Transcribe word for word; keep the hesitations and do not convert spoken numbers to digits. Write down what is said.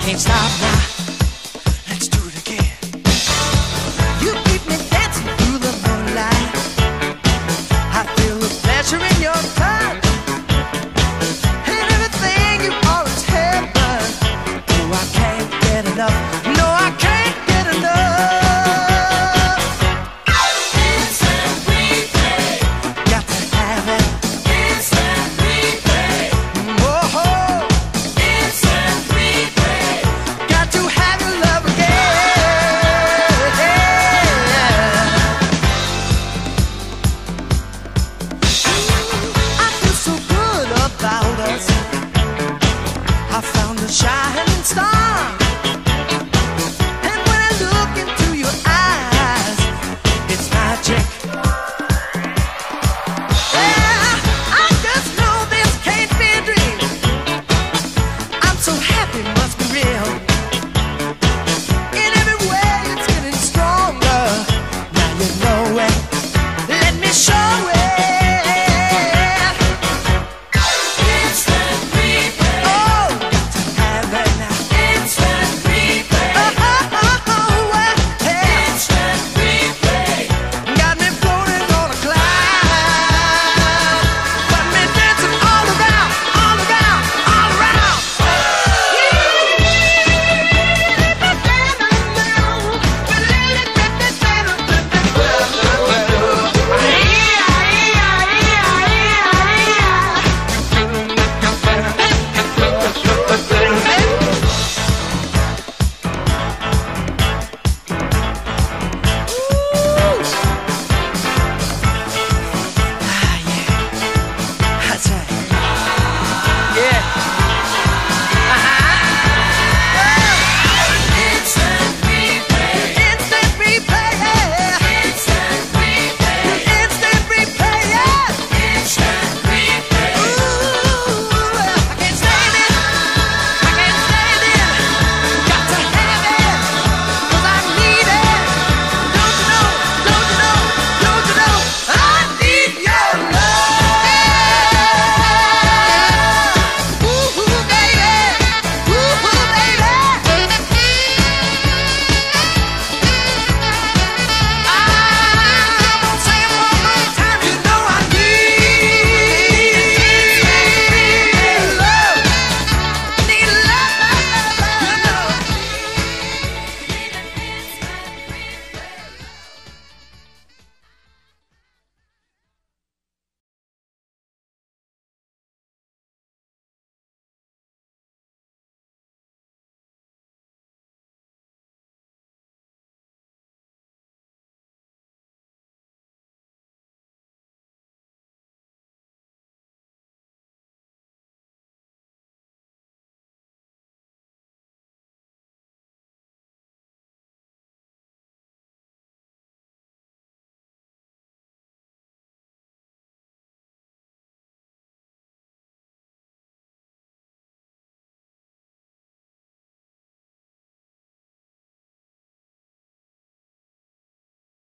can't stop now. Let's do it again. You keep me dancing through the moonlight. I feel the pleasure in your touch, and everything you are is heaven. Oh, I can't get enough. No, I can't get enough. Instant replay. Got to have it. Instant replay. Oh, Instant replay. got to have your love again. I feel so good about us. I found a shining star, and when I look into your eyes, it's magic. Yeah, I just know this can't be a dream. I'm so happy, must